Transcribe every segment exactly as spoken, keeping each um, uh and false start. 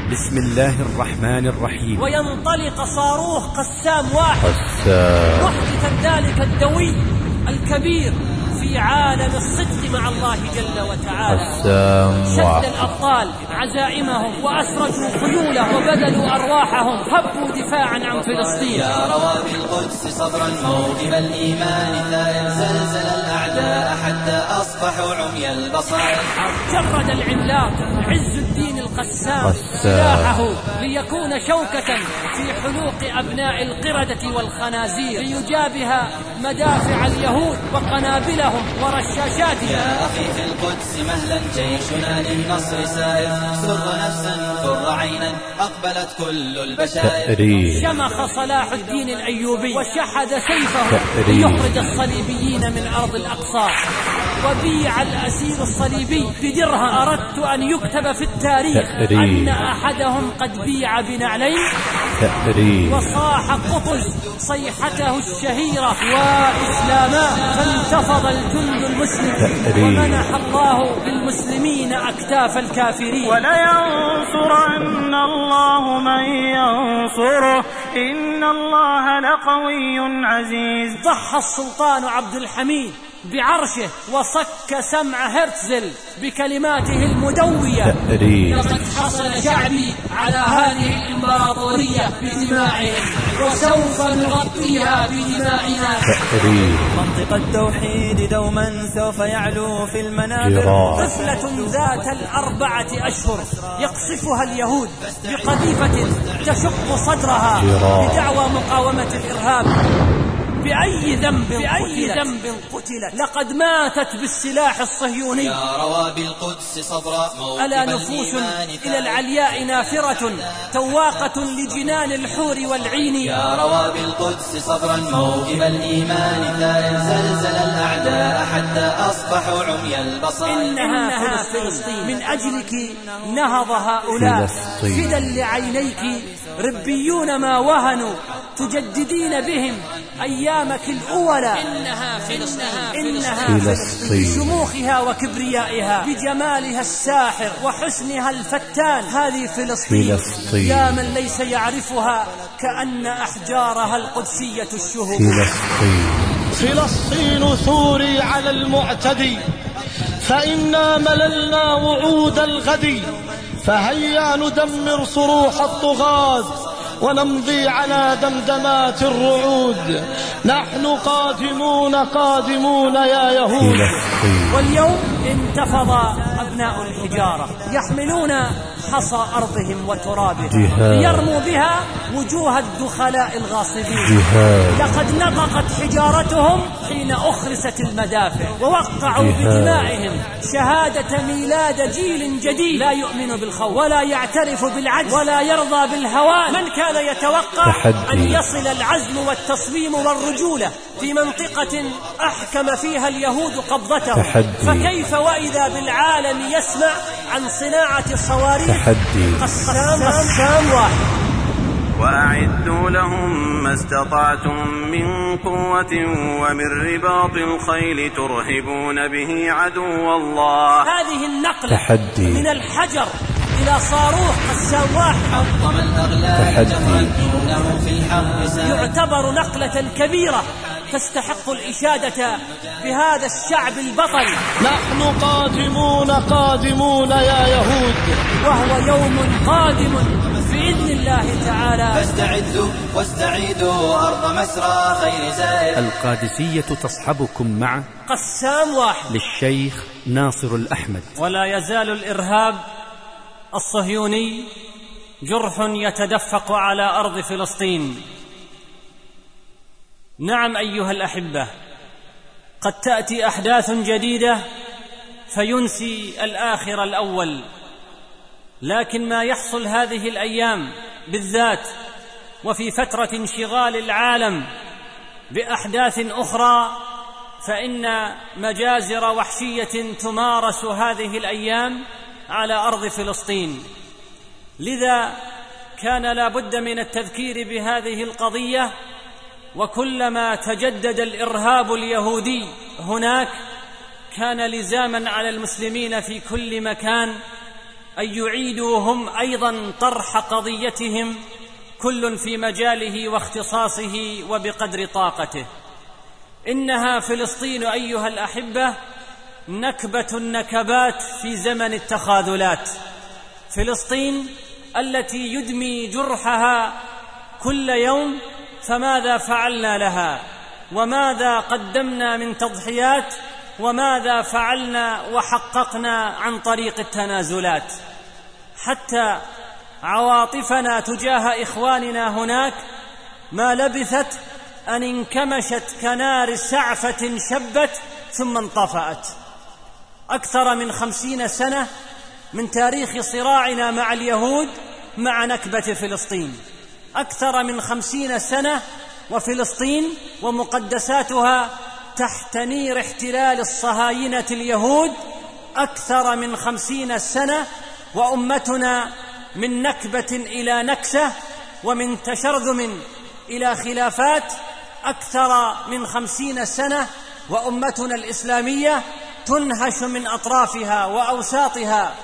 بسم الله الرحمن الرحيم. وينطلق صاروخ قسام واحد قسام محدثا ذلك الدوي الكبير في عالم الصدق مع الله جل وتعالى. قسام شد واحد الأبطال عزائمهم وأسرجوا خيولهم وبذلوا أرواحهم، هبوا دفاعا عن فلسطين. يا روى بالقدس صبرا موهب الإيمان، لا يزلزل الأعداء حتى أصبحوا عمي البصائر. جرد العملاق عز الدين القسام سلاحه ليكون شوكة في حلوق أبناء القردة والخنازير، ليجابه مدافع اليهود وقنابلهم ورشاشاتهم. يا أخي في القدس مهلا جيشنا للنصر سائر، سر نفسا فر عينا أقبلت كل البشائر. تأريخ شمخ صلاح الدين الأيوبي وشحذ سيفه ليخرج الصليبيين من أرض الأقصى، وبيع الأسير الصليبي بدرهم. أردت أن يكتب في التاريخ تأريخ. أن أحدهم قد بيع بنعلين. تأريخ وصاح قطز صيحته الشهيرة وإسلاما، فانتفض الجند المسلم تأريخ. ومنح الله للمسلمين أكتاف الكافرين. ولينصرن الله من ينصره إن الله لقوي عزيز. ضحى السلطان عبد الحميد بعرشه وصك سمع هرتزل بكلماته المدوية. تأريخ. لقد حصل شعبي على هذه الإمبراطورية بدمائهم، وسوف نغطيها بدمائنا. تأريخ. منطق التوحيد دوما سوف يعلو في المنابر. جراح. طفلة ذات الأربعة أشهر يقصفها اليهود بقذيفة تشق صدرها جراح. بدعوى مقاومة الإرهاب. بأي ذنب بأي ذنب قتلت؟ لقد ماتت بالسلاح الصهيوني. يا روى بالقدس صبرا موهب ألا نفوس إلى العلياء نافرة تواقة لجنان الحور والعين. يا روى بالقدس صبرا موهب الإيمان، لا يزلزل الأعداء حتى أصبحوا عمي البصائر. إنها فلسطين من أجلك نهض هؤلاء فلسطين. فدا لعينيك ربيون ما وهنوا، تجددين بهم أيامك الأولى. إنها فلسطين إنها فلسطين. بشموخها وكبريائها، بجمالها الساحر وحسنها الفتان. هذه فلسطين. فلسطين. يا من ليس يعرفها كأن أحجارها القدسية الشهود. فلسطين. فلسطين ثوري على المعتدي، فإنا مللنا وعود الغد، فهيا ندمر صروح الطغاة ونمضي على دمدمات الرعود. نحن قادمون قادمون يا يهود. فلسطين. واليوم انتفض أبناء الحجارة يحملون حصى أرضهم وترابها جهاد. ليرموا بها وجوه الدخلاء الغاصبين. جهاد. لقد نطقت حجارتهم حين أخرست المدافع، ووقعوا جهاد. بدمائهم شهادة ميلاد جيل جديد لا يؤمن بالخوف ولا يعترف بالعجز ولا يرضى بالهوان. من كان يتوقع تحدي. أن يصل العزم والتصميم والرجولة في منطقة أحكم فيها اليهود قبضته؟ تحدي. فكيف وإذا بالعالم يسمع عن صناعة الصواريخ؟ تحدي. قسام قسام واحد. وأعدوا لهم ما استطعتم من قوة ومن رباط الخيل ترهبون به عدو الله. هذه النقلة تحدي. من الحجر إلى صاروخ قسام واحد حطم الأغلال تحدي. جمرا دونه في الحرب سائر. يعتبر نقلة كبيرة تستحق الإشادة بهذا الشعب البطل. نحن قادمون قادمون يا يهود، وهو يوم قادم بإذن الله تعالى. فاستعدوا واستعيدوا أرض مسرى خير زائر. القادسية تصحبكم مع قسام واحد للشيخ ناصر الأحمد. ولا يزال الإرهاب الصهيوني جرح يتدفق على أرض فلسطين. نعم أيها الأحبة، قد تأتي أحداث جديدة فينسي الآخر الأول، لكن ما يحصل هذه الأيام بالذات وفي فترة انشغال العالم بأحداث أخرى، فإن مجازر وحشية تمارس هذه الأيام على أرض فلسطين. لذا كان لا بد من التذكير بهذه القضية، وكلما تجدد الإرهاب اليهودي هناك كان لزاما على المسلمين في كل مكان أن يعيدوا هم أيضا طرح قضيتهم، كل في مجاله واختصاصه وبقدر طاقته. إنها فلسطين أيها الأحبة نكبة النكبات في زمن التخاذلات، فلسطين التي يدمي جرحها كل يوم. فماذا فعلنا لها؟ وماذا قدمنا من تضحيات؟ وماذا فعلنا وحققنا عن طريق التنازلات؟ حتى عواطفنا تجاه إخواننا هناك ما لبثت أن انكمشت كنار سعفة شبت ثم انطفأت. أكثر من خمسين سنة من تاريخ صراعنا مع اليهود مع نكبة فلسطين، أكثر من خمسين سنة وفلسطين ومقدساتها تحت نير احتلال الصهاينة اليهود، أكثر من خمسين سنة وأمتنا من نكبة إلى نكسة ومن تشرذم إلى خلافات، أكثر من خمسين سنة وأمتنا الإسلامية تنهش من أطرافها وأوساطها،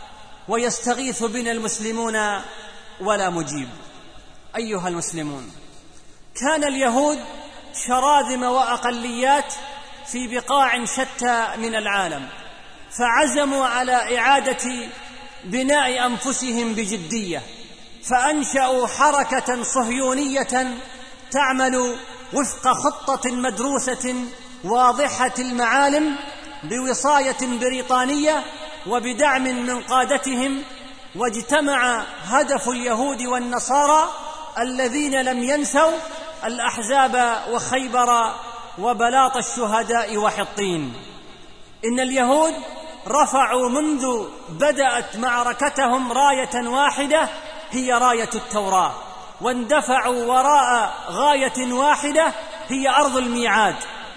ويستغيث بنا المسلمون ولا مجيب. أيها المسلمون، كان اليهود شراذم وأقليات في بقاع شتى من العالم، فعزموا على إعادة بناء أنفسهم بجدية، فأنشأوا حركة صهيونية تعمل وفق خطة مدروسة واضحة المعالم بوصاية بريطانية وبدعم من قادتهم. واجتمع هدف اليهود والنصارى الذين لم ينسوا الأحزاب وخيبر وبلاط الشهداء وحطين. إن اليهود رفعوا منذ بدأت معركتهم راية واحدة هي راية التوراة، واندفعوا وراء غاية واحدة هي أرض الميعاد،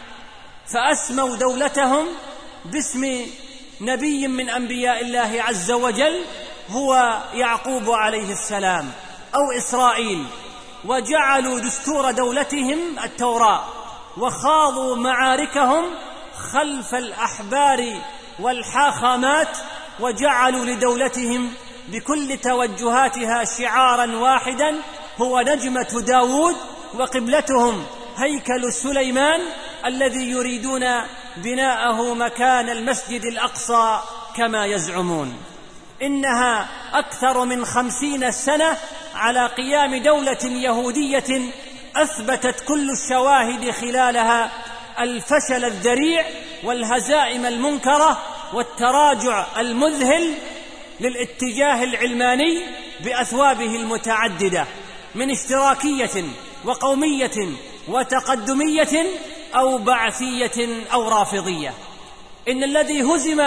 فأسموا دولتهم باسم نبي من أنبياء الله عز وجل هو يعقوب عليه السلام أو إسرائيل، وجعلوا دستور دولتهم التوراة، وخاضوا معاركهم خلف الأحبار والحاخامات، وجعلوا لدولتهم بكل توجهاتها شعارا واحدا هو نجمة داود، وقبلتهم هيكل سليمان الذي يريدون بناءه مكان المسجد الأقصى كما يزعمون. إنها أكثر من خمسين سنة على قيام دولة يهودية أثبتت كل الشواهد خلالها الفشل الذريع والهزائم المنكرة والتراجع المذهل للاتجاه العلماني بأثوابه المتعددة من اشتراكية وقومية وتقدمية أو بعثية أو رافضية. إن الذي هزم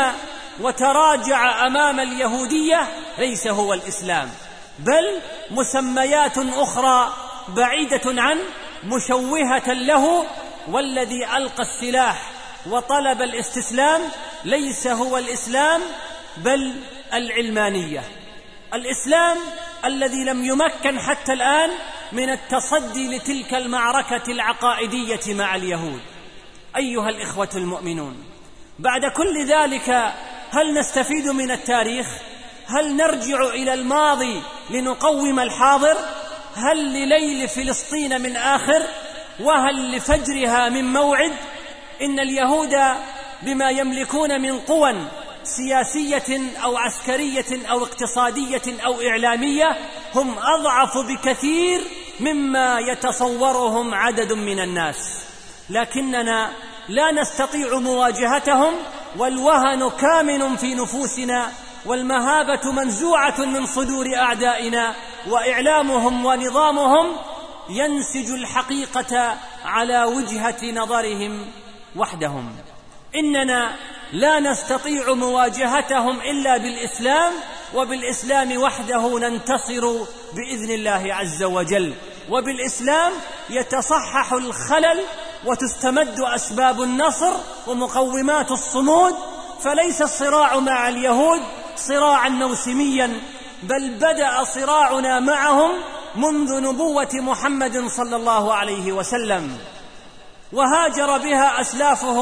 وتراجع أمام اليهودية ليس هو الإسلام، بل مسميات أخرى بعيدة عنه مشوهة له، والذي ألقى السلاح وطلب الاستسلام ليس هو الإسلام بل العلمانية. الإسلام الذي لم يمكن حتى الآن من التصدي لتلك المعركة العقائدية مع اليهود. أيها الإخوة المؤمنون، بعد كل ذلك هل نستفيد من التاريخ؟ هل نرجع إلى الماضي لنقوم الحاضر؟ هل لليل فلسطين من آخر؟ وهل لفجرها من موعد؟ إن اليهود بما يملكون من قوى سياسية أو عسكرية أو اقتصادية أو إعلامية هم أضعف بكثير مما يتصورهم عدد من الناس، لكننا لا نستطيع مواجهتهم، والوهن كامن في نفوسنا، والمهابة منزوعة من صدور أعدائنا، وإعلامهم ونظامهم ينسج الحقيقة على وجهة نظرهم وحدهم. إننا لا نستطيع مواجهتهم إلا بالإسلام، وبالإسلام وحده ننتصر بإذن الله عز وجل، وبالإسلام يتصحح الخلل وتستمد أسباب النصر ومقومات الصمود. فليس الصراع مع اليهود صراعا موسميا، بل بدأ صراعنا معهم منذ نبوة محمد صلى الله عليه وسلم، وهاجر بها أسلافهم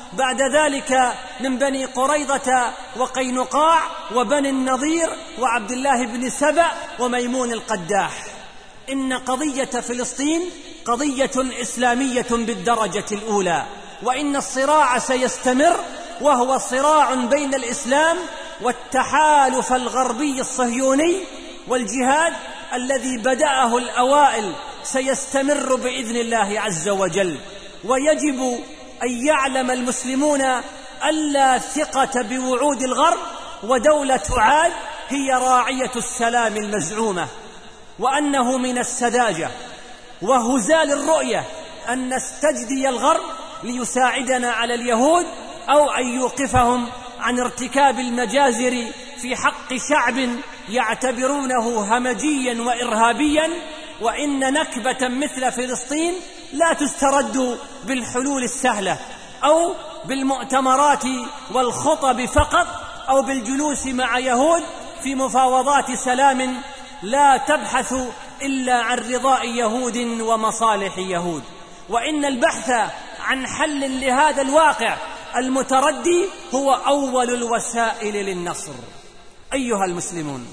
بعد ذلك من بني قريظة وقينقاع وبني النضير وعبد الله بن سبأ وميمون القداح. إن قضية فلسطين قضية إسلامية بالدرجة الأولى، وإن الصراع سيستمر، وهو صراع بين الإسلام والتحالف الغربي الصهيوني، والجهاد الذي بدأه الأوائل سيستمر بإذن الله عز وجل. ويجب أن يعلم المسلمون ألا ثقة بوعود الغرب، ودولة عاد هي راعية السلام المزعومة، وأنه من السذاجة وهزال الرؤية أن نستجدي الغرب ليساعدنا على اليهود، أو أن يوقفهم عن ارتكاب المجازر في حق شعب يعتبرونه همجيا وإرهابيا. وإن نكبة مثل فلسطين لا تسترد بالحلول السهلة أو بالمؤتمرات والخطب فقط، أو بالجلوس مع يهود في مفاوضات سلام لا تبحث إلا عن رضاء يهود ومصالح يهود. وإن البحث عن حل لهذا الواقع المتردي هو أول الوسائل للنصر. أيها المسلمون،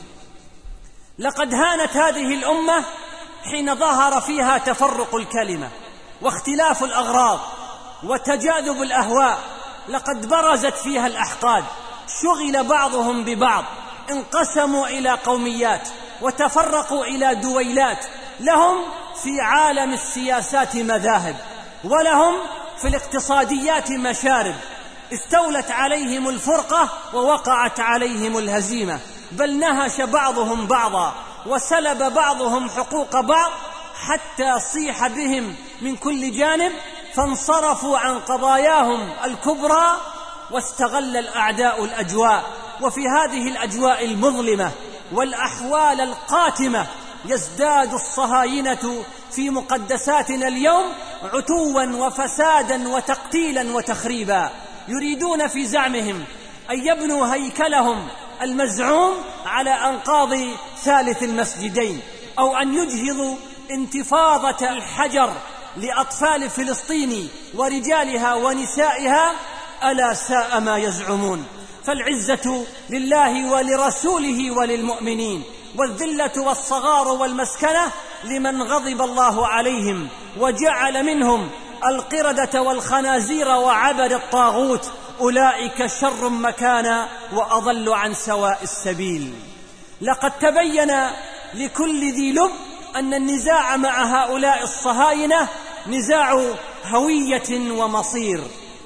لقد هانت هذه الأمة حين ظهر فيها تفرق الكلمة واختلاف الأغراض وتجاذب الأهواء. لقد برزت فيها الأحقاد، شغل بعضهم ببعض، انقسموا إلى قوميات وتفرقوا إلى دويلات، لهم في عالم السياسات مذاهب، ولهم في الاقتصاديات مشارب. استولت عليهم الفرقة ووقعت عليهم الهزيمة، بل نهش بعضهم بعضا وسلب بعضهم حقوق بعض، حتى صيح بهم من كل جانب، فانصرفوا عن قضاياهم الكبرى، واستغل الأعداء الأجواء. وفي هذه الأجواء المظلمة والأحوال القاتمة يزداد الصهاينة في مقدساتنا اليوم عتوا وفسادا وتقتيلا وتخريبا. يريدون في زعمهم أن يبنوا هيكلهم المزعوم على أنقاض ثالث المسجدين، أو أن يجهضوا انتفاضة الحجر لأطفال فلسطين ورجالها ونسائها. ألا ساء ما يزعمون. فالعزة لله ولرسوله وللمؤمنين، والذلة والصغار والمسكنة لمن غضب الله عليهم وجعل منهم القردة والخنازير وعبد الطاغوت، أولئك شر مكانا وأضل عن سواء السبيل. لقد تبين لكل ذي لب أن النزاع مع هؤلاء الصهاينة نزاع هوية ومصير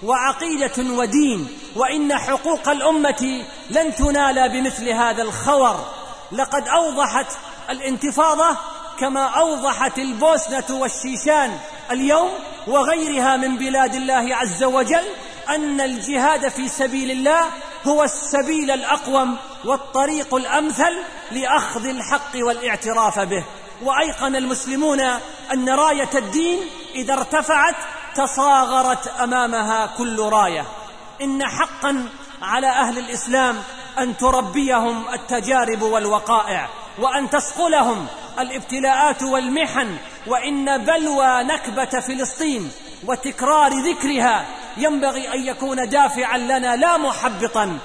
وعقيدة ودين، وإن حقوق الأمة لن تنال بمثل هذا الخور. لقد أوضحت الانتفاضة كما أوضحت البوسنة والشيشان اليوم وغيرها من بلاد الله عز وجل أن الجهاد في سبيل الله هو السبيل الأقوم والطريق الأمثل لأخذ الحق والاعتراف به. وأيقن المسلمون أن راية الدين إذا ارتفعت تصاغرت أمامها كل راية. إن حقا على أهل الإسلام أن تربيهم التجارب والوقائع، وأن تسقلهم الابتلاءات والمحن. وإن بلوى نكبة فلسطين وتكرار ذكرها ينبغي أن يكون دافعا لنا لا محبطا،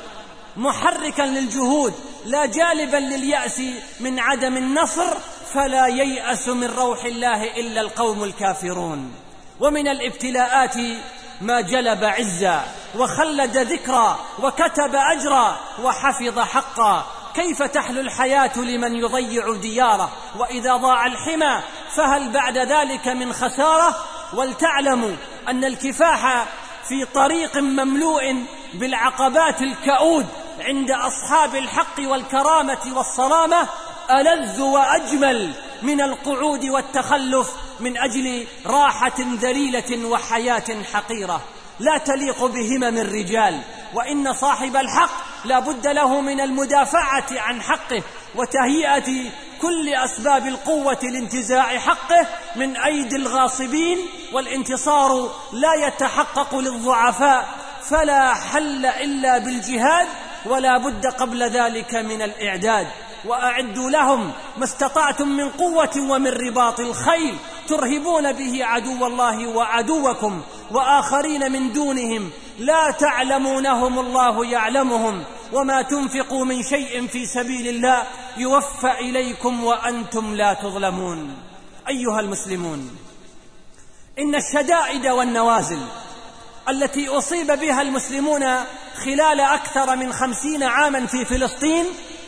محركا للجهود لا جالبا لليأس من عدم النصر. فلا ييأس من روح الله إلا القوم الكافرون. ومن الابتلاءات ما جلب عزا وخلد ذكرا وكتب أجرا وحفظ حقا. كيف تحلو الحياة لمن يضيع دياره؟ وإذا ضاع الحمى فهل بعد ذلك من خسارة؟ ولتعلموا أن الكفاح في طريق مملوء بالعقبات الكؤود عند أصحاب الحق والكرامة والصرامة ألذ وأجمل من القعود والتخلف من أجل راحة ذليلة وحياة حقيرة لا تليق بهمم الرجال. وإن صاحب الحق لا بد له من المدافعة عن حقه وتهيئة كل أسباب القوة لانتزاع حقه من أيدي الغاصبين. والانتصار لا يتحقق للضعفاء، فلا حل إلا بالجهاد، ولا بد قبل ذلك من الإعداد. وأعدوا لهم ما استطعتم من قوة ومن رباط الخيل ترهبون به عدو الله وعدوكم وآخرين من دونهم لا تعلمونهم الله يعلمهم وما تنفقوا من شيء في سبيل الله يوفى إليكم وأنتم لا تظلمون. أيها المسلمون، إن الشدائد والنوازل التي أصيب بها المسلمون خلال أكثر من خمسين عاما في فلسطين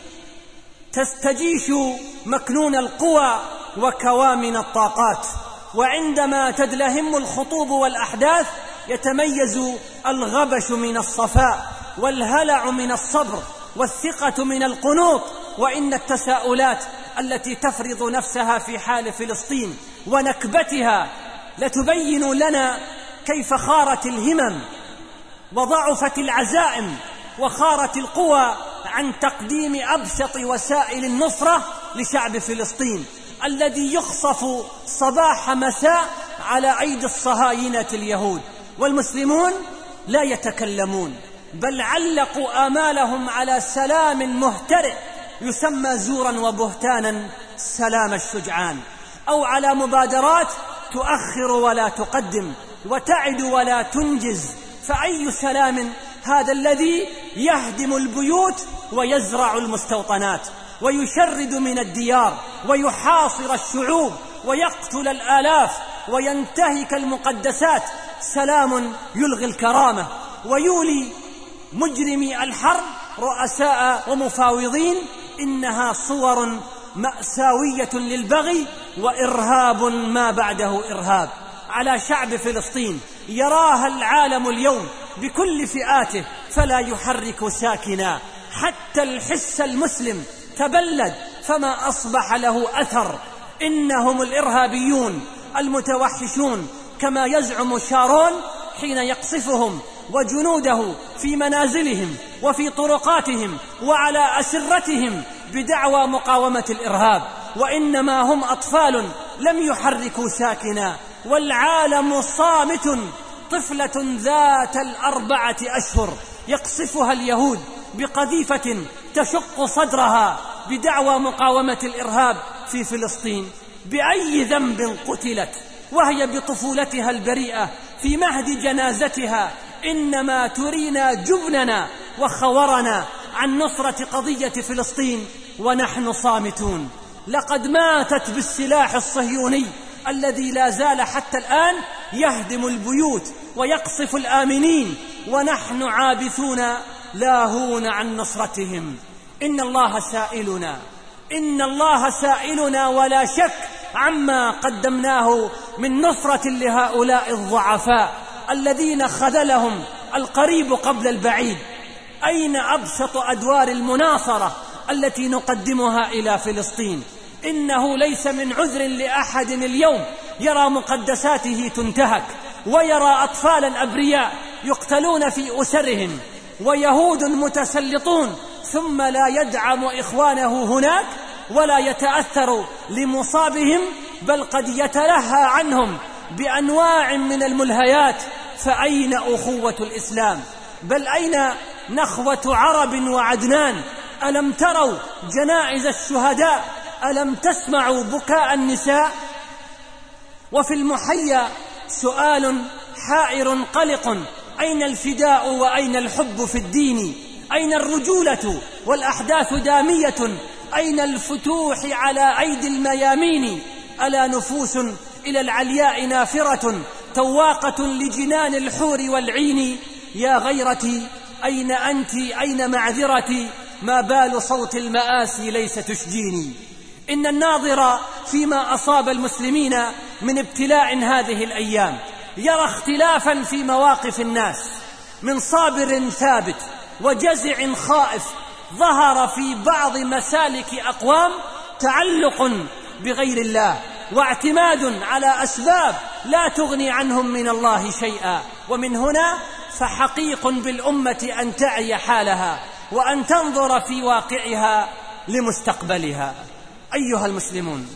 تستجيش مكنون القوى وكوامن الطاقات، وعندما تدلهم الخطوب والأحداث يتميز الغبش من الصفاء والهلع من الصبر والثقة من القنوط. وإن التساؤلات التي تفرض نفسها في حال فلسطين ونكبتها لتبين لنا كيف خارت الهمم وضعفت العزائم وخارت القوى عن تقديم أبسط وسائل النصرة لشعب فلسطين الذي يخصف صباح مساء على أيدي الصهاينة اليهود. والمسلمون لا يتكلمون، بل علقوا آمالهم على سلام مهترئ يسمى زورا وبهتانا سلام الشجعان، أو على مبادرات تؤخر ولا تقدم وتعد ولا تنجز. فأي سلام هذا الذي يهدم البيوت ويزرع المستوطنات ويشرد من الديار ويحاصر الشعوب ويقتل الآلاف وينتهك المقدسات؟ سلام يلغي الكرامة ويولي مجرمي الحرب رؤساء ومفاوضين. إنها صور مأساوية للبغي وإرهاب ما بعده إرهاب على شعب فلسطين يراها العالم اليوم بكل فئاته فلا يحرك ساكنا. حتى الحس المسلم تبلد فما أصبح له أثر. إنهم الإرهابيون المتوحشون كما يزعم شارون حين يقصفهم وجنوده في منازلهم وفي طرقاتهم وعلى أسرتهم بدعوى مقاومة الإرهاب، وإنما هم أطفال لم يحركوا ساكنا والعالم صامت. طفلة ذات الأربعة أشهر يقصفها اليهود بقذيفة تشق صدرها بدعوى مقاومة الإرهاب في فلسطين. بأي ذنب قتلت وهي بطفولتها البريئة في مهد جنازتها؟ إنما ترينا جبننا وخورنا عن نصرة قضية فلسطين ونحن صامتون. لقد ماتت بالسلاح الصهيوني الذي لا زال حتى الآن يهدم البيوت ويقصف الآمنين، ونحن عابثون لاهون عن نصرتهم. إن الله سائلنا إن الله سائلنا ولا شك عما قدمناه من نصرة لهؤلاء الضعفاء الذين خذلهم القريب قبل البعيد. أين أبسط أدوار المناصرة التي نقدمها إلى فلسطين؟ إنه ليس من عذر لأحد اليوم يرى مقدساته تنتهك ويرى أطفالا أبرياء يقتلون في أسرهم ويهود متسلطون ثم لا يدعم إخوانه هناك ولا يتأثر لمصابهم، بل قد يتلهى عنهم بأنواع من الملهيات. فأين أخوة الإسلام؟ بل أين نخوة عرب وعدنان؟ ألم تروا جنائز الشهداء؟ ألم تسمعوا بكاء النساء؟ وفي المحيا سؤال حائر قلق: أين الفداء وأين الحب في الدين؟ أين الرجولة والأحداث دامية؟ أين الفتوح على أيدي الميامين؟ ألا نفوس إلى العلياء نافرة تواقة لجنان الحور والعين؟ يا غيرتي أين أنت؟ أين معذرتي؟ ما بال صوت المآسي ليس تشجيني. إن الناظر فيما أصاب المسلمين من ابتلاء هذه الأيام يرى اختلافا في مواقف الناس، من صابر ثابت وجزع خائف ظهر في بعض مسالك أقوام تعلق بغير الله واعتماد على أسباب لا تغني عنهم من الله شيئا. ومن هنا فحقيق بالأمة أن تعي حالها وأن تنظر في واقعها لمستقبلها. أيها المسلمون،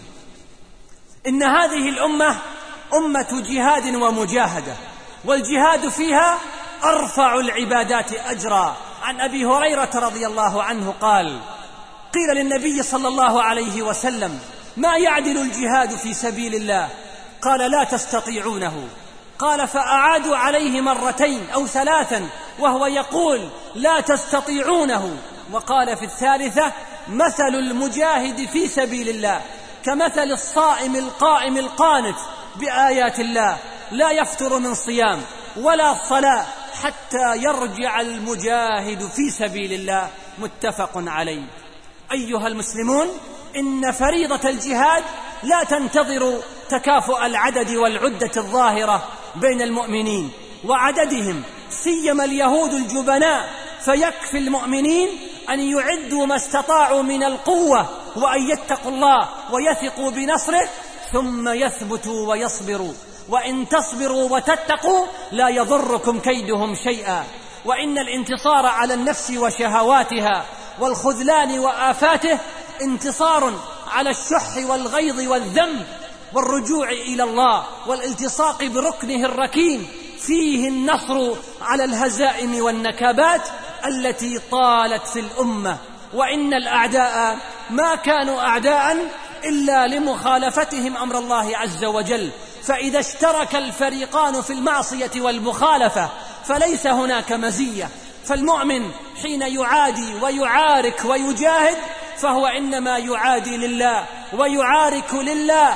إن هذه الأمة أمة جهاد ومجاهدة، والجهاد فيها أرفع العبادات أجرا. عن أبي هريرة رضي الله عنه قال: قيل للنبي صلى الله عليه وسلم: ما يعدل الجهاد في سبيل الله؟ قال: لا تستطيعونه. قال فأعادوا عليه مرتين أو ثلاثا وهو يقول لا تستطيعونه. وقال في الثالثة مثل المجاهد في سبيل الله كمثل الصائم القائم القانت بآيات الله لا يفتر من صيام ولا صلاة حتى يرجع المجاهد في سبيل الله. متفق عليه. أيها المسلمون، إن فريضة الجهاد لا تنتظر تكافؤ العدد والعدة الظاهرة بين المؤمنين وعددهم، سيما اليهود الجبناء، فيكفي المؤمنين أن يعدوا ما استطاعوا من القوة وأن يتقوا الله ويثقوا بنصره ثم يثبتوا ويصبروا، وإن تصبروا وتتقوا لا يضركم كيدهم شيئا. وإن الانتصار على النفس وشهواتها والخذلان وآفاته انتصار على الشح والغيظ والذنب والرجوع إلى الله والالتصاق بركنه الركين، فيه النصر على الهزائم والنكبات التي طالت في الأمة. وإن الأعداء ما كانوا أعداء إلا لمخالفتهم أمر الله عز وجل، فإذا اشترك الفريقان في المعصية والمخالفة فليس هناك مزية. فالمؤمن حين يعادي ويعارك ويجاهد فهو إنما يعادي لله ويعارك لله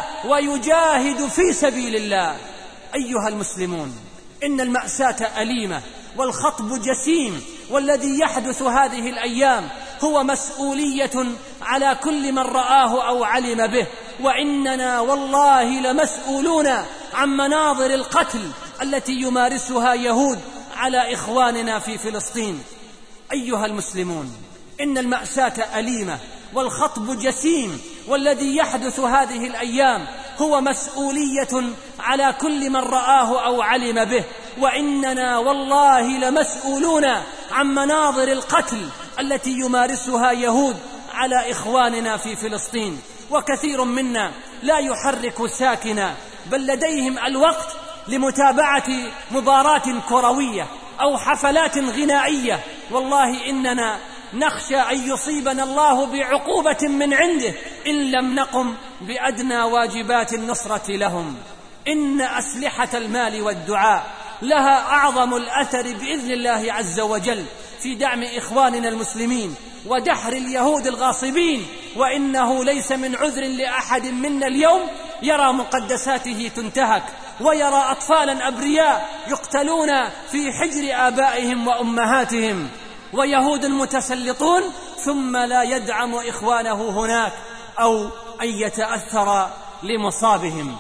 ويجاهد في سبيل الله. أيها المسلمون، إن المأساة أليمة والخطب جسيم، والذي يحدث هذه الأيام هو مسؤولية على كل من رآه أو علم به، وإننا والله لمسؤولون عن مناظر القتل التي يمارسها يهود على إخواننا في فلسطين. أيها المسلمون، إن المأساة أليمة والخطب جسيم، والذي يحدث هذه الأيام هو مسؤولية على كل من رآه أو علم به، وإننا والله لمسؤولون عن مناظر القتل التي يمارسها يهود على إخواننا في فلسطين. وكثير منا لا يحرك ساكنا، بل لديهم الوقت لمتابعة مباراة كروية أو حفلات غنائية. والله إننا نخشى أن يصيبنا الله بعقوبة من عنده إن لم نقم بأدنى واجبات النصرة لهم. إن أسلحة المال والدعاء لها أعظم الأثر بإذن الله عز وجل في دعم إخواننا المسلمين ودحر اليهود الغاصبين، وإنه ليس من عذر لأحد منا اليوم يرى مقدساته تنتهك ويرى أطفالا أبرياء يقتلون في حجر آبائهم وأمهاتهم، ويهود متسلطون ثم لا يدعم إخوانه هناك أو أن يتأثر لمصابهم.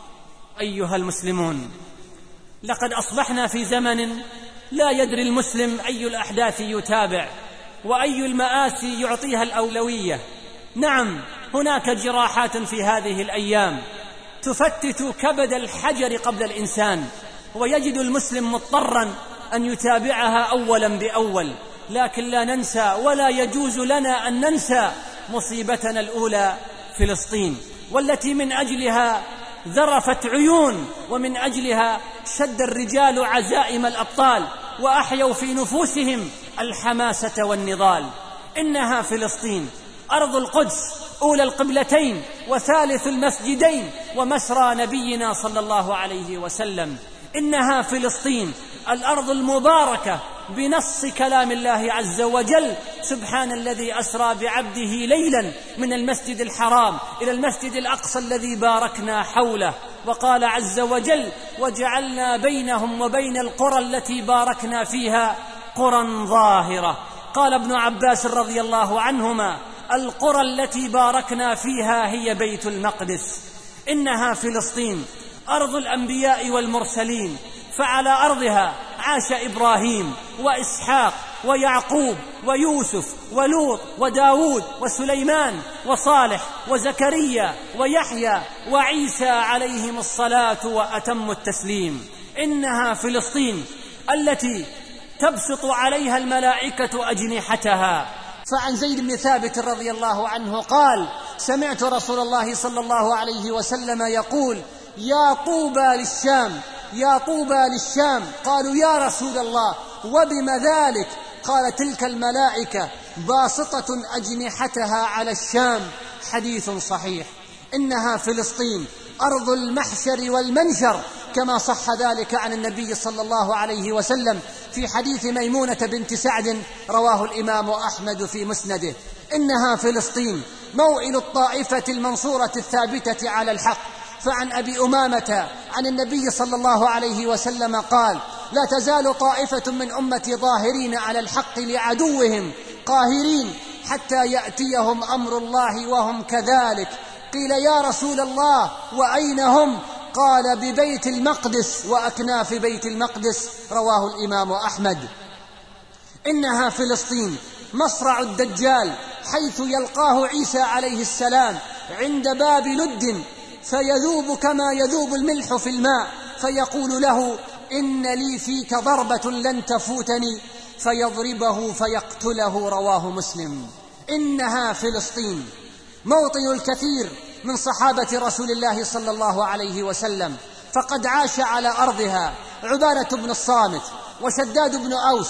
أيها المسلمون، لقد أصبحنا في زمن لا يدري المسلم أي الأحداث يتابع وأي المآسي يعطيها الأولوية. نعم، هناك جراحات في هذه الأيام تفتت كبد الحجر قبل الإنسان، ويجد المسلم مضطرا أن يتابعها أولا بأول، لكن لا ننسى ولا يجوز لنا أن ننسى مصيبتنا الأولى فلسطين، والتي من أجلها ذرفت عيون، ومن أجلها شد الرجال عزائم الأبطال وأحيوا في نفوسهم الحماسة والنضال. إنها فلسطين، أرض القدس، أولى القبلتين وثالث المسجدين ومسرى نبينا صلى الله عليه وسلم. إنها فلسطين، الأرض المباركة بنص كلام الله عز وجل: سبحان الذي أسرى بعبده ليلا من المسجد الحرام إلى المسجد الأقصى الذي باركنا حوله. وقال عز وجل: وجعلنا بينهم وبين القرى التي باركنا فيها قرى ظاهرة. قال ابن عباس رضي الله عنهما: القرى التي باركنا فيها هي بيت المقدس. إنها فلسطين، أرض الأنبياء والمرسلين، فعلى أرضها عاش إبراهيم وإسحاق ويعقوب ويوسف ولوط وداود وسليمان وصالح وزكريا ويحيى وعيسى عليهم الصلاة وأتم التسليم. إنها فلسطين التي تبسط عليها الملائكة أجنحتها. فعن زيد بن ثابت رضي الله عنه قال: سمعت رسول الله صلى الله عليه وسلم يقول: يا طوبى للشام، يا طوبى للشام. قالوا: يا رسول الله وبم ذلك؟ قال: تلك الملائكة باسطة أجنحتها على الشام. حديث صحيح. إنها فلسطين، أرض المحشر والمنشر، كما صح ذلك عن النبي صلى الله عليه وسلم في حديث ميمونة بنت سعد رواه الإمام أحمد في مسنده. إنها فلسطين موئل الطائفة المنصورة الثابتة على الحق. فعن أبي أمامة عن النبي صلى الله عليه وسلم قال: لا تزال طائفة من أمتي ظاهرين على الحق لعدوهم قاهرين حتى يأتيهم أمر الله وهم كذلك. قيل: يا رسول الله وأين هم؟ قال: ببيت المقدس وأكناف بيت المقدس. رواه الإمام أحمد. إنها فلسطين مصرع الدجال، حيث يلقاه عيسى عليه السلام عند باب لد، فيذوب كما يذوب الملح في الماء، فيقول له: إن لي فيك ضربة لن تفوتني، فيضربه فيقتله. رواه مسلم. إنها فلسطين موطن الكثير من صحابة رسول الله صلى الله عليه وسلم، فقد عاش على أرضها عبادة بن الصامت وشداد بن أوس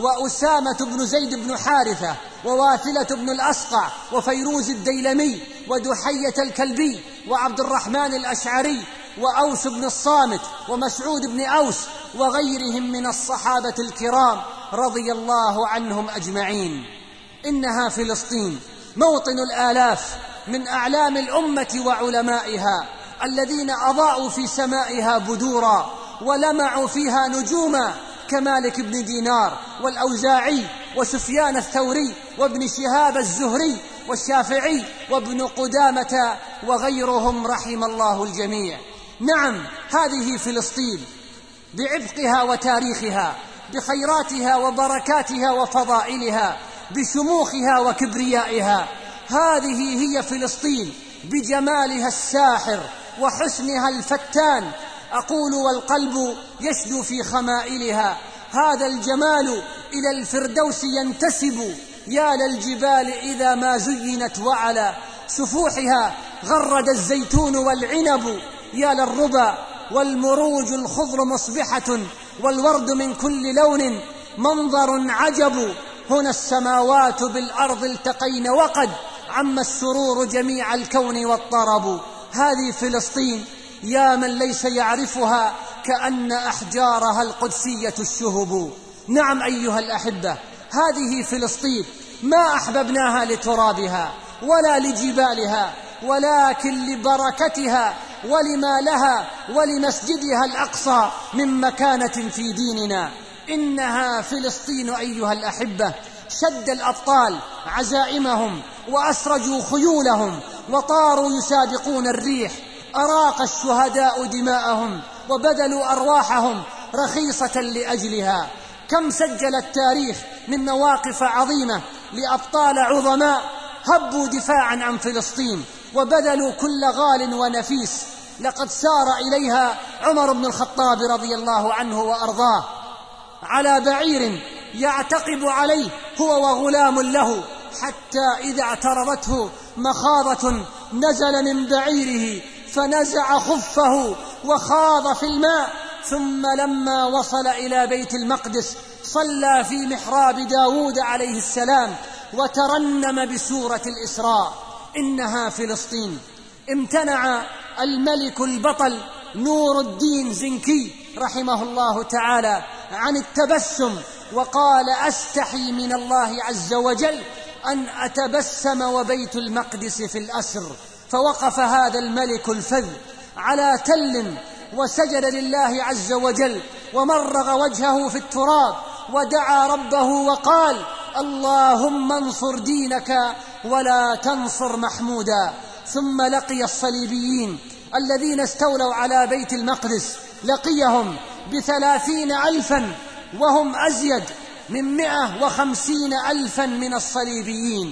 وأسامة بن زيد بن حارثة وواثلة بن الأسقع وفيروز الديلمي ودحية الكلبي وعبد الرحمن الأشعري وأوس بن الصامت ومسعود بن أوس وغيرهم من الصحابة الكرام رضي الله عنهم أجمعين. إنها فلسطين موطن الآلاف من أعلام الأمة وعلمائها الذين أضاءوا في سمائها بدورا ولمعوا فيها نجوما كمالك بن دينار والأوزاعي وسفيان الثوري وابن شهاب الزهري والشافعي وابن قدامة وغيرهم رحم الله الجميع. نعم، هذه فلسطين بعبقها وتاريخها، بخيراتها وبركاتها وفضائلها، بشموخها وكبريائها. هذه هي فلسطين بجمالها الساحر وحسنها الفتان. أقول والقلب يشدو في خمائلها، هذا الجمال إلى الفردوس ينتسب. يا للجبال إذا ما زينت وعلى سفوحها غرد الزيتون والعنب. يا للربى والمروج الخضر مصبحة والورد من كل لون منظر عجب. هنا السماوات بالأرض التقين وقد عم السرور جميع الكون والطرب. هذه فلسطين يا من ليس يعرفها كأن أحجارها القدسية الشهب. نعم أيها الأحبة، هذه فلسطين ما أحببناها لترابها ولا لجبالها، ولكن لبركتها ولما لها ولمسجدها الأقصى من مكانة في ديننا. إنها فلسطين أيها الأحبة شد الأبطال عزائمهم وأسرجوا خيولهم وطاروا يسابقون الريح، أراق الشهداء دماءهم وبذلوا أرواحهم رخيصة لأجلها. كم سجل التاريخ من مواقف عظيمة لأبطال عظماء هبوا دفاعا عن فلسطين وبذلوا كل غال ونفيس. لقد سار إليها عمر بن الخطاب رضي الله عنه وأرضاه على بعير يعتقب عليه هو وغلام له، حتى إذا اعترضته مخاضة نزل من بعيره فنزع خفه وخاض في الماء، ثم لما وصل إلى بيت المقدس صلى في محراب داود عليه السلام وترنم بسورة الإسراء. إنها فلسطين امتنع الملك البطل نور الدين زنكي رحمه الله تعالى عن التبسم، وقال: أستحي من الله عز وجل أن أتبسم وبيت المقدس في الأسر. فوقف هذا الملك الفذ على تل وسجد لله عز وجل ومرغ وجهه في التراب ودعا ربه وقال: اللهم انصر دينك ولا تنصر محمودا. ثم لقي الصليبيين الذين استولوا على بيت المقدس، لقيهم بثلاثين ألفا وهم أزيد من مئة وخمسين ألفا من الصليبيين،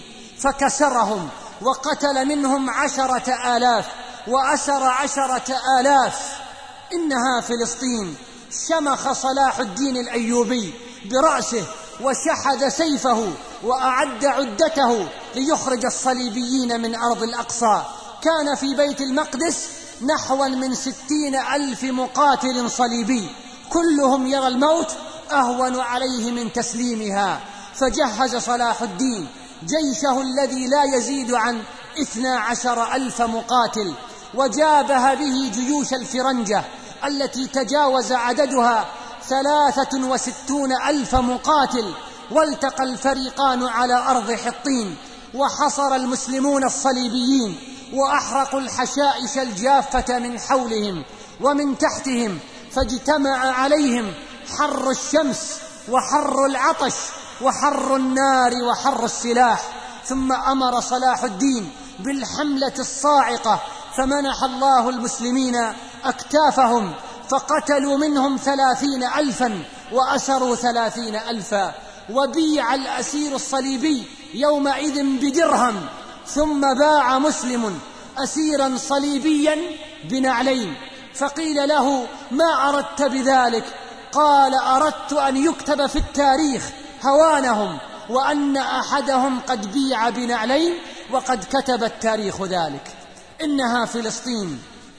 فكسرهم وقتل منهم عشرة آلاف وأسر عشرة آلاف. إنها فلسطين شمخ صلاح الدين الأيوبي برأسه وشحذ سيفه وأعد عدته ليخرج الصليبيين من أرض الأقصى. كان في بيت المقدس نحو من ستين ألف مقاتل صليبي، كلهم يرى الموت أهون عليه من تسليمها، فجهز صلاح الدين جيشه الذي لا يزيد عن اثنا عشر ألف مقاتل، وجابه به جيوش الفرنجة التي تجاوز عددها ثلاثة وستون ألف مقاتل، والتقى الفريقان على أرض حطين، وحصر المسلمون الصليبيين وأحرقوا الحشائش الجافة من حولهم ومن تحتهم، فاجتمع عليهم حر الشمس وحر العطش وحر النار وحر السلاح. ثم أمر صلاح الدين بالحملة الصاعقة، فمنح الله المسلمين أكتافهم، فقتلوا منهم ثلاثين ألفا وأسروا ثلاثين ألفا، وبيع الأسير الصليبي يومئذ بدرهم. ثم باع مسلم أسيرا صليبيا بنعلين، فقيل له: ما أردت بذلك؟ قال: أردت أن يكتب في التاريخ هوانهم، وأن أحدهم قد بيع بنعلين، وقد كتب التاريخ ذلك. إنها فلسطين.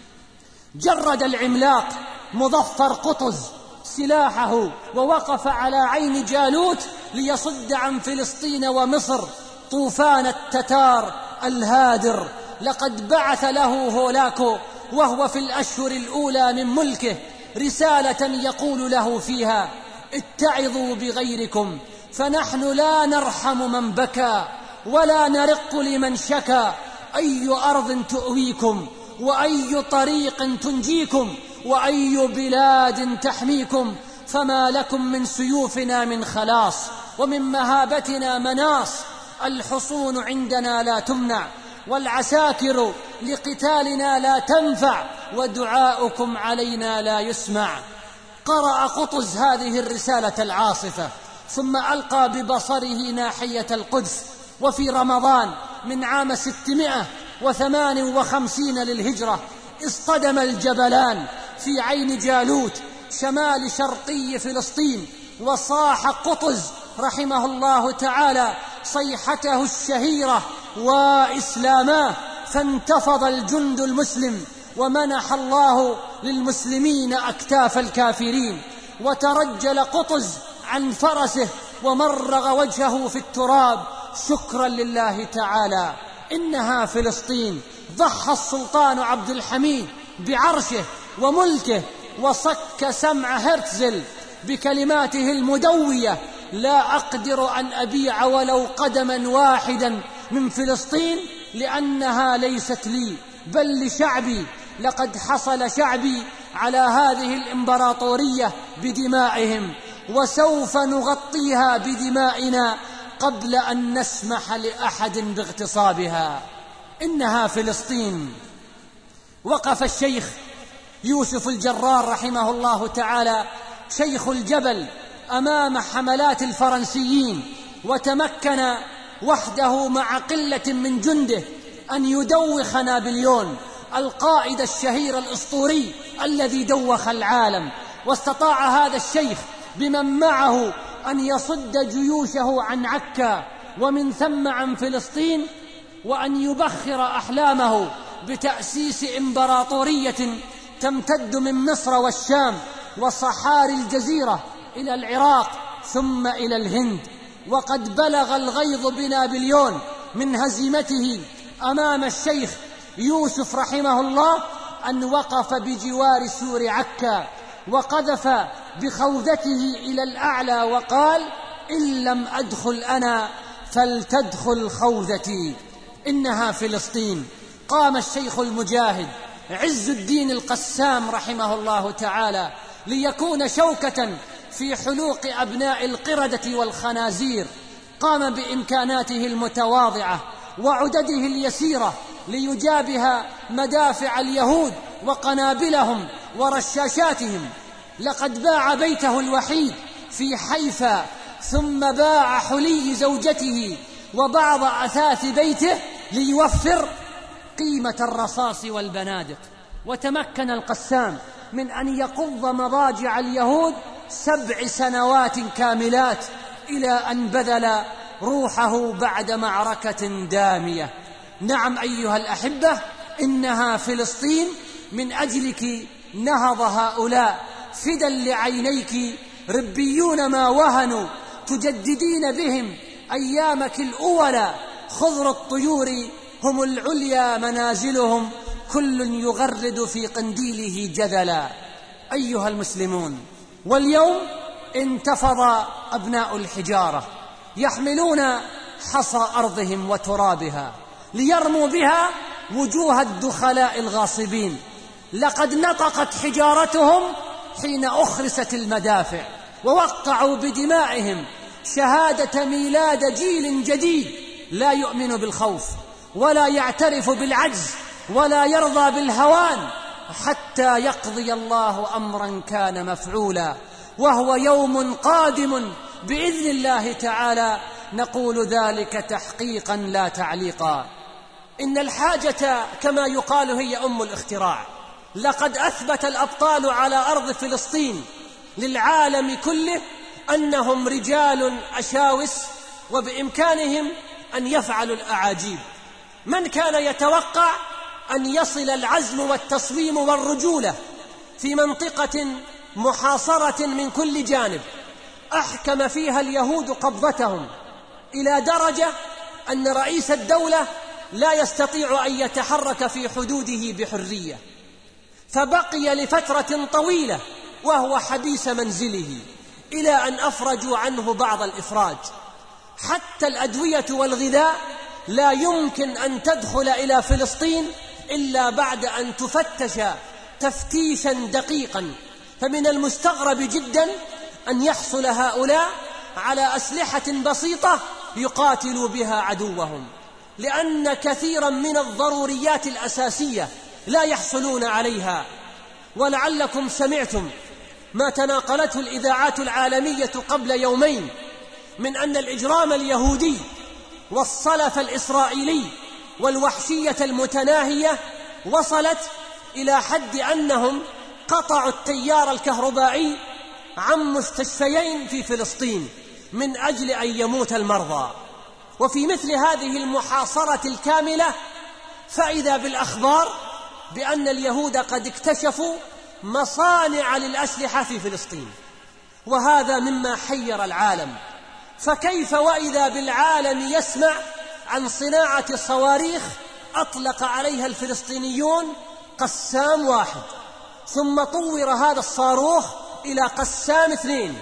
جرد العملاق مظفر قطز سلاحه ووقف على عين جالوت ليصد عن فلسطين ومصر طوفان التتار الهادر. لقد بعث له هولاكو وهو في الأشهر الأولى من ملكه رسالة يقول له فيها: اتعظوا بغيركم، فنحن لا نرحم من بكى ولا نرق لمن شكى. أي أرض تؤويكم، وأي طريق تنجيكم، وأي بلاد تحميكم، فما لكم من سيوفنا من خلاص، ومن مهابتنا مناص. الحصون عندنا لا تمنع، والعساكر لقتالنا لا تنفع، ودعاؤكم علينا لا يسمع. قرأ قطز هذه الرسالة العاصفة، ثم ألقى ببصره ناحية القدس. وفي رمضان من عام ستمائة وثمان وخمسين للهجرة اصطدم الجبلان في عين جالوت شمال شرقي فلسطين، وصاح قطز رحمه الله تعالى صيحته الشهيرة: وإسلاماه. فانتفض الجند المسلم، ومنح الله للمسلمين أكتاف الكافرين. وترجل قطز عن فرسه ومرغ وجهه في التراب شكرا لله تعالى. إنها فلسطين. ضحى السلطان عبد الحميد بعرشه وملكه، وصك سمع هرتزل بكلماته المدوية: لا أقدر أن أبيع ولو قدما واحدا من فلسطين، لأنها ليست لي بل لشعبي. لقد حصل شعبي على هذه الإمبراطورية بدمائهم، وسوف نغطيها بدمائنا قبل أن نسمح لأحد باغتصابها. إنها فلسطين. وقف الشيخ يوسف الجرار رحمه الله تعالى شيخ الجبل أمام حملات الفرنسيين، وتمكن وحده مع قلة من جنده أن يدوخ نابليون القائد الشهير الأسطوري الذي دوخ العالم. واستطاع هذا الشيخ بمن معه أن يصد جيوشه عن عكا ومن ثم عن فلسطين، وأن يبخر أحلامه بتأسيس إمبراطورية تمتد من مصر والشام وصحاري الجزيرة إلى العراق ثم إلى الهند. وقد بلغ الغيظ بنابليون من هزيمته أمام الشيخ يوسف رحمه الله أن وقف بجوار سور عكا، وقذف بخوذته إلى الأعلى وقال: إن لم أدخل أنا فلتدخل خوذتي. إنها فلسطين. قام الشيخ المجاهد عز الدين القسام رحمه الله تعالى ليكون شوكة في حلوق أبناء القردة والخنازير. قام بإمكاناته المتواضعة وعدده اليسيرة ليجابه مدافع اليهود وقنابلهم ورشاشاتهم. لقد باع بيته الوحيد في حيفا، ثم باع حلي زوجته وبعض أثاث بيته ليوفر قيمة الرصاص والبنادق. وتمكن القسام من أن يقض مضاجع اليهود سبع سنوات كاملات، إلى أن بذل روحه بعد معركة دامية. نعم أيها الأحبة، إنها فلسطين. من أجلك نهض هؤلاء فدا لعينيك ربيون ما وهنوا، تجددين بهم أيامك الأولى. خضر الطيور هم العليا منازلهم، كل يغرد في قنديله جذلا. أيها المسلمون، واليوم انتفض أبناء الحجارة يحملون حصى أرضهم وترابها ليرموا بها وجوه الدخلاء الغاصبين. لقد نطقت حجارتهم حين أخرست المدافع، ووقعوا بدمائهم شهادة ميلاد جيل جديد لا يؤمن بالخوف ولا يعترف بالعجز ولا يرضى بالهوان حتى يقضي الله أمرا كان مفعولا، وهو يوم قادم بإذن الله تعالى، نقول ذلك تحقيقا لا تعليقا. إن الحاجة كما يقال هي أم الاختراع. لقد أثبت الأبطال على أرض فلسطين للعالم كله أنهم رجال أشاوس وبإمكانهم أن يفعلوا الأعاجيب. من كان يتوقع أن يصل العزم والتصميم والرجولة في منطقة محاصرة من كل جانب أحكم فيها اليهود قبضتهم إلى درجة أن رئيس الدولة لا يستطيع أن يتحرك في حدوده بحرية، فبقي لفترة طويلة وهو حبيس منزله إلى أن أفرجوا عنه بعض الإفراج. حتى الأدوية والغذاء لا يمكن أن تدخل إلى فلسطين إلا بعد أن تفتش تفتيشا دقيقا. فمن المستغرب جدا أن يحصل هؤلاء على أسلحة بسيطة يقاتلوا بها عدوهم، لأن كثيرا من الضروريات الأساسية لا يحصلون عليها. ولعلكم سمعتم ما تناقلته الإذاعات العالمية قبل يومين من أن الإجرام اليهودي والصلف الإسرائيلي والوحشية المتناهية وصلت إلى حد أنهم قطعوا التيار الكهربائي عن مستشفيين في فلسطين من أجل أن يموت المرضى. وفي مثل هذه المحاصرة الكاملة فإذا بالأخبار بأن اليهود قد اكتشفوا مصانع للأسلحة في فلسطين، وهذا مما حير العالم. فكيف وإذا بالعالم يسمع عن صناعة صواريخ أطلق عليها الفلسطينيون قسام واحد، ثم طور هذا الصاروخ إلى قسام اثنين؟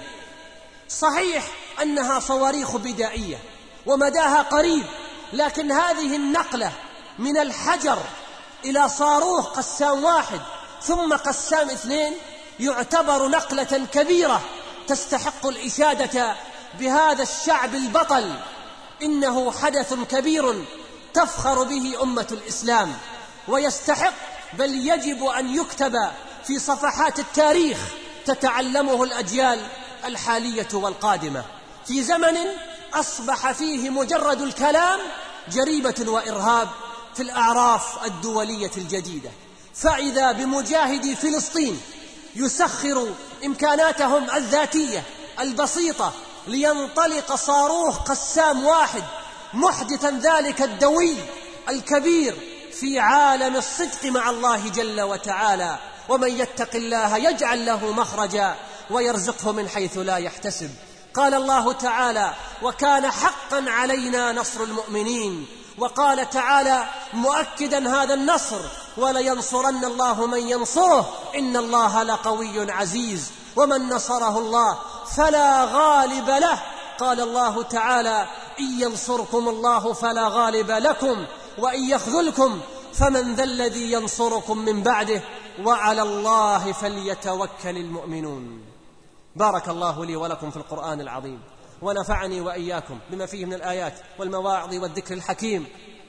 صحيح أنها صواريخ بدائية ومداها قريب، لكن هذه النقلة من الحجر إلى صاروخ قسام واحد ثم قسام اثنين يعتبر نقلة كبيرة تستحق الإشادة بهذا الشعب البطل. إنه حدث كبير تفخر به أمة الإسلام، ويستحق بل يجب أن يكتب في صفحات التاريخ تتعلمه الأجيال الحالية والقادمة، في زمن أصبح فيه مجرد الكلام جريمة وإرهاب في الأعراف الدولية الجديدة. فإذا بمجاهدي فلسطين يسخر إمكاناتهم الذاتية البسيطة لينطلق صاروخ قسام واحد محدثا ذلك الدوي الكبير في عالم الصدق مع الله جل وتعالى. ومن يتق الله يجعل له مخرجا ويرزقه من حيث لا يحتسب. قال الله تعالى: وكان حقا علينا نصر المؤمنين. وقال تعالى مؤكدا هذا النصر: ولينصرن الله من ينصره إن الله لقوي عزيز. ومن نصره الله فلا غالب له. قال الله تعالى: إن ينصركم الله فلا غالب لكم وإن يخذلكم فمن ذا الذي ينصركم من بعده وعلى الله فليتوكل المؤمنون. بارك الله لي ولكم في القرآن العظيم، ونفعني وإياكم بما فيه من الآيات والمواعظ والذكر الحكيم.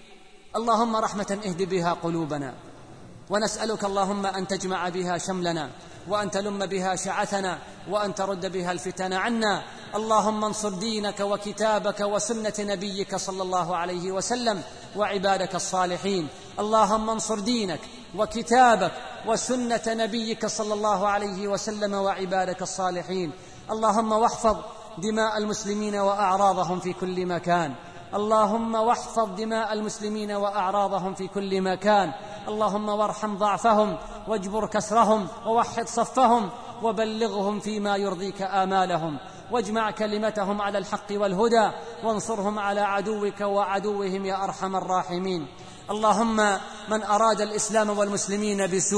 اللهم رحمة اهد بها قلوبنا، ونسألك اللهم أن تجمع بها شملنا، وأن تلم بها شعثنا، وأن ترد بها الفتن عنا. اللهم انصر دينك وكتابك وسنة نبيك صلى الله عليه وسلم وعبادك الصالحين. اللهم انصر دينك وكتابك وسنة نبيك صلى الله عليه وسلم وعبادك الصالحين. اللهم واحفظ دماء المسلمين وأعراضهم في كل مكان. اللهم واحفظ دماء المسلمين وأعراضهم في كل مكان. اللهم وارحم ضعفهم واجبر كسرهم ووحد صفهم وبلغهم فيما يرضيك آمالهم، واجمع كلمتهم على الحق والهدى، وانصرهم على عدوك وعدوهم يا أرحم الراحمين. اللهم من أراد الإسلام والمسلمين بسوء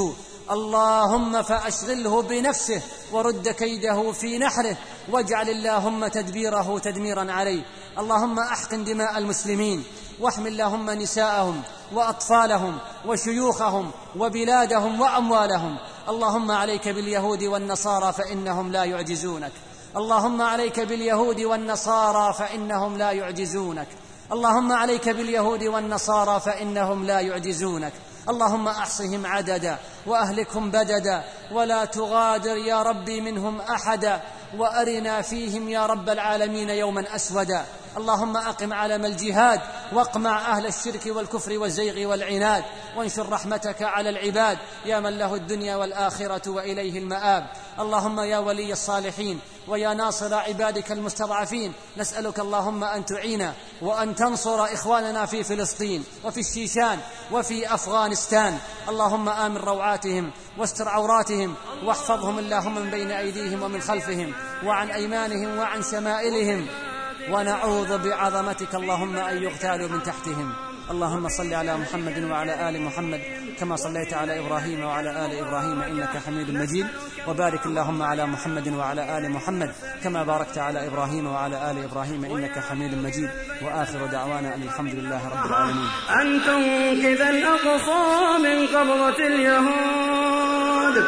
اللهم فأشغله بنفسه ورد كيده في نحره، واجعل اللهم تدبيره تدميرا عليه. اللهم أحقن دماء المسلمين، واحمل اللهم نساءهم وأطفالهم وشيوخهم وبلادهم وأموالهم. اللهم عليك باليهود والنصارى فإنهم لا يعجزونك. اللهم عليك باليهود والنصارى فإنهم لا يعجزونك. اللهم عليك باليهود والنصارى فإنهم لا يعجزونك. اللهم أحصهم عددا وأهلكهم بددا، ولا تغادر يا ربي منهم أحدا، وأرنا فيهم يا رب العالمين يوما أسودا. اللهم أقم علم الجهاد، واقمع أهل الشرك والكفر والزيغ والعناد، وانشر رحمتك على العباد يا من له الدنيا والآخرة وإليه المآب. اللهم يا ولي الصالحين ويا ناصر عبادك المستضعفين، نسألك اللهم أن تعين وأن تنصر إخواننا في فلسطين وفي الشيشان وفي أفغانستان. اللهم آمن روعاتهم واستر عوراتهم، واحفظهم اللهم من بين أيديهم ومن خلفهم وعن أيمانهم وعن شمائلهم، ونعوذ بعظمتك اللهم أن يغتالوا من تحتهم. اللهم صل على محمد وعلى آل محمد كما صليت على إبراهيم وعلى آل إبراهيم إنك حميد مجيد، وبارك اللهم على محمد وعلى آل محمد كما باركت على إبراهيم وعلى آل إبراهيم إنك حميد مجيد. وآخر دعوانا أن الحمد لله رب العالمين. أن تنقذ الأقصى من قبضة اليهود،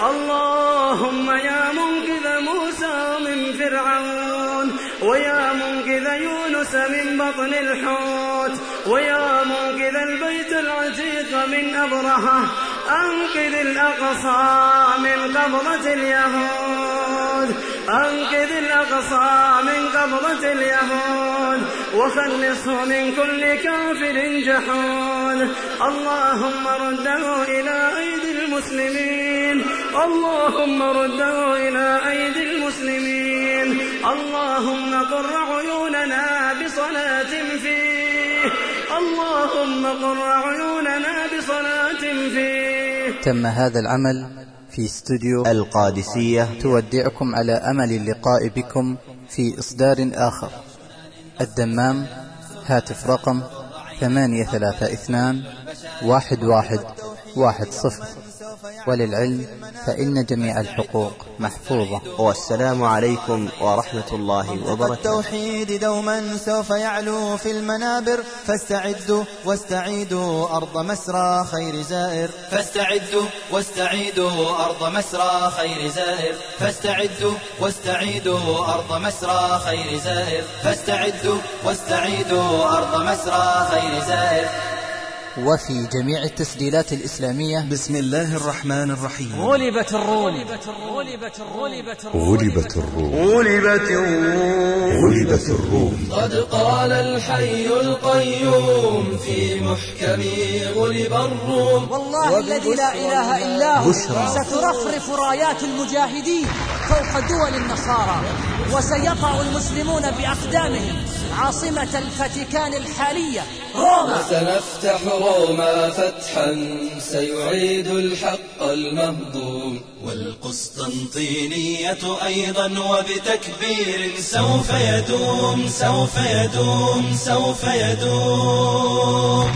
اللهم يا منقذ موسى من فرعون، ويا منقذ يونس من بطن الحوت، ويا منقذ البيت العتيق من أبرهة، أنقذ الأقصى من قبضة اليهود، أنقذ الأقصى من قبضة اليهود، وخلصه من كل كافر جحود. اللهم رده إلى أيدي المسلمين، اللهم رده إلى أيدي المسلمين. اللهم قر عيوننا بصلاة فيه، اللهم قر عيوننا بصلاة فيه. تم هذا العمل في استوديو القادسية. تودعكم على أمل اللقاء بكم في إصدار آخر. الدمام، هاتف رقم ثمانية ثلاثة اثنان واحد واحد واحد صفر. وللعلم فإن جميع الحقوق محفوظة. والسلام عليكم ورحمة الله وبركاته. التوحيد دوما سوف يعلو في المنابر، فاستعدوا واستعيدوا أرض مسرى خير زائر، فاستعدوا واستعيدوا أرض مسرى خير زائر، فاستعدوا واستعيدوا أرض مسرى خير زائر، فاستعدوا واستعيدوا أرض مسرى خير زائر. وفي جميع التسجيلات الإسلامية. بسم الله الرحمن الرحيم. غلبت الروم، غلبت الروم، غلبت الروم، غلبت الروم، غلبت الروم. قد قال الحي القيوم في محكم غلب الروم. والله الذي لا إله إلا هو سترفرف رايات المجاهدين فوق دول النصارى، وسيطأ المسلمون بأقدامهم عاصمة الفاتيكان الحالية روما. سنفتح روما فتحا سيعيد الحق المهضوم، والقسطنطينية أيضا وبتكبير سوف يدوم سوف يدوم سوف يدوم.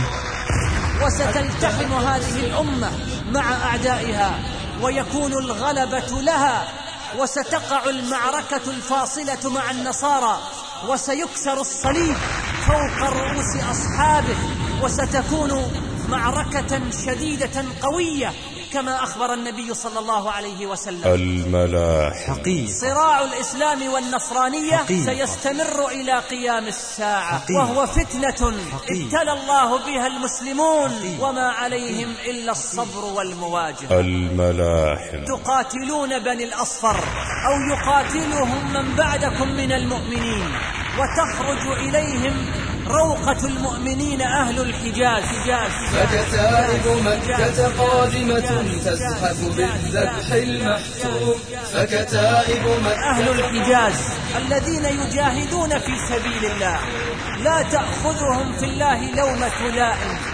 وستلتحم هذه الأمة مع أعدائها ويكون الغلبة لها، وستقع المعركة الفاصلة مع النصارى، وسيكسر الصليب فوق رؤوس أصحابه، وستكون معركة شديدة قوية كما أخبر النبي صلى الله عليه وسلم. الملاحم حقيقة. صراع الإسلام والنصرانية حقيقة. سيستمر إلى قيام الساعة، حقيقة. وهو فتنة ابتلى الله بها المسلمون، حقيقة. وما عليهم إلا الصبر والمواجهة. الملاحم. تقاتلون بني الأصفر أو يقاتلهم من بعدكم من المؤمنين، وتخرج إليهم روقة المؤمنين أهل الحجاز. فكتائب مكة قادمة تزحف بالذبح المحتوم، فكتائب مكة أهل الحجاز الذين يجاهدون في سبيل الله لا تأخذهم في الله لومة لائم،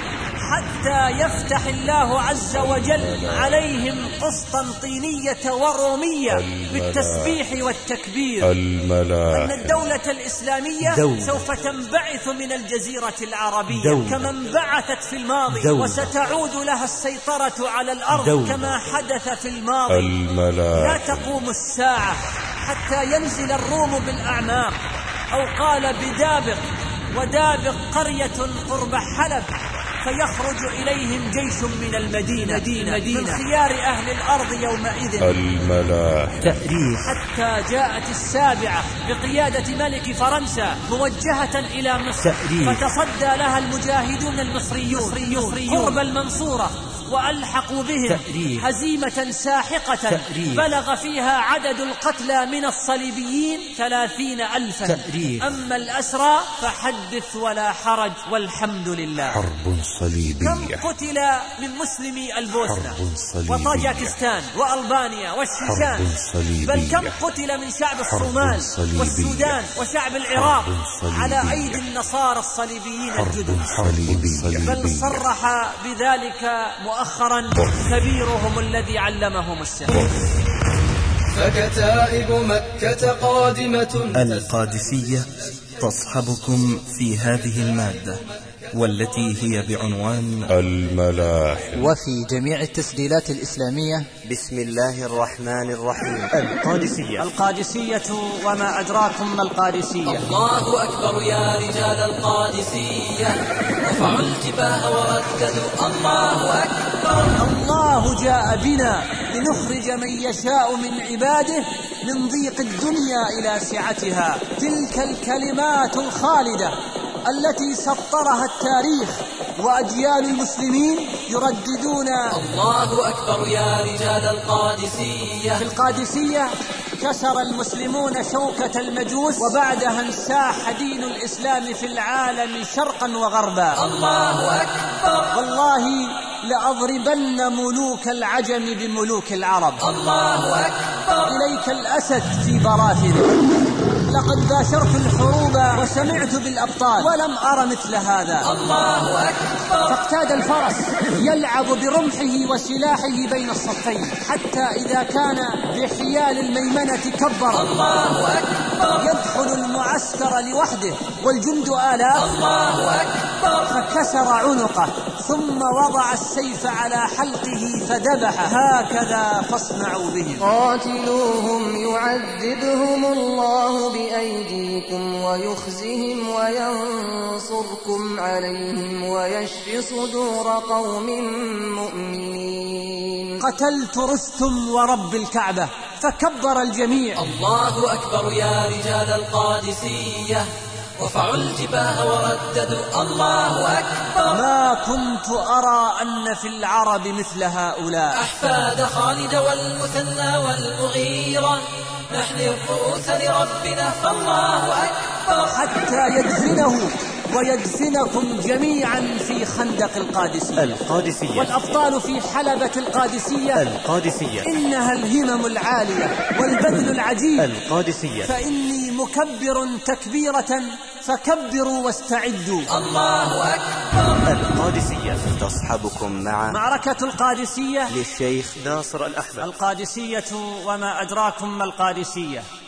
حتى يفتح الله عز وجل عليهم قسطنطينية ورومية بالتسبيح والتكبير. الملاحم. أن الدولة الإسلامية دولة. سوف تنبعث من الجزيرة العربية دولة. كما انبعثت في الماضي دولة. وستعود لها السيطرة على الأرض دولة. كما حدث في الماضي. الملاحم. لا تقوم الساعة حتى ينزل الروم بالأعماق، أو قال بدابق، ودابق قرية قرب حلب، فيخرج إليهم جيش من المدينة مدينة من خيار أهل الأرض يومئذ. الملاحم. تأريخ. حتى جاءت السابعة بقيادة ملك فرنسا موجهة إلى مصر تأريخ. فتصدى لها المجاهدون المصريون قرب المنصورة، وألحقوا بهم تأريخ. هزيمة ساحقة تأريخ. بلغ فيها عدد القتلى من الصليبيين ثلاثين ألفا تأريخ. أما الأسرى فحدث ولا حرج والحمد لله. حرب صليبية. كم قتل من مسلمي البوسنة وطاجكستان وألبانيا والشيشان، بل كم قتل من شعب الصومال والسودان وشعب العراق على أيدي النصارى الصليبيين الجدد. بل صرح بذلك مؤخرا كبيرهم الذي علمهم السحر. فكتائب مكة قادمة. القادسية تصحبكم في هذه المادة، والتي هي بعنوان الملاحم. وفي جميع التسجيلات الإسلامية بسم الله الرحمن الرحيم. القادسية. القادسية وما أدراكم ما القادسية. الله أكبر يا رجال القادسية، رفعوا الجباه ورددوا الله أكبر. الله جاء بنا لنخرج من يشاء من عباده من ضيق الدنيا إلى سعتها. تلك الكلمات الخالدة التي سطرها التاريخ وأجيال المسلمين يرددون الله أكبر يا رجال القادسية. في القادسية كسر المسلمون شوكة المجوس، وبعدها انساح دين الإسلام في العالم شرقا وغربا. الله أكبر. والله لأضربن ملوك العجم بملوك العرب. الله أكبر. إليك الأسد في براثنه. لقد باشرت الحروب وسمعت بالأبطال ولم أرى مثل هذا. الله أكبر. فاقتاد الفرس يلعب برمحه وسلاحه بين الصفين، حتى إذا كان بحيال الميمنة كبر. الله أكبر. يدخل المعسكر لوحده والجند آلاف. الله أكبر. فكسر عنقه ثم وضع السيف على حلقه فذبح. هكذا فاصنعوا بهم. قاتلوهم يعذبهم الله بأيديكم ويخزهم وينصركم عليهم ويشف صدور قوم مؤمنين. قتلت رستم ورب الكعبة، فكبر الجميع. الله أكبر يا رجال القادسية، رفعوا الجباه ورددوا الله أكبر. ما كنت أرى أن في العرب مثل هؤلاء. أحفاد خالد والمثنى والمغيرة، نحن الرؤوس لربنا فالله أكبر. حتى يدفنه ويدفنكم جميعا في خندق القادسية. القادسية. والأبطال في حلبة القادسية. القادسية. إنها الهمم العالية والبذل العجيب. القادسية. فإني مكبر تكبيرة فكبروا واستعدوا. الله أكبر. القادسية تصحبكم مع معركة القادسية للشيخ ناصر الأحمد. القادسية وما أدراكم ما القادسية.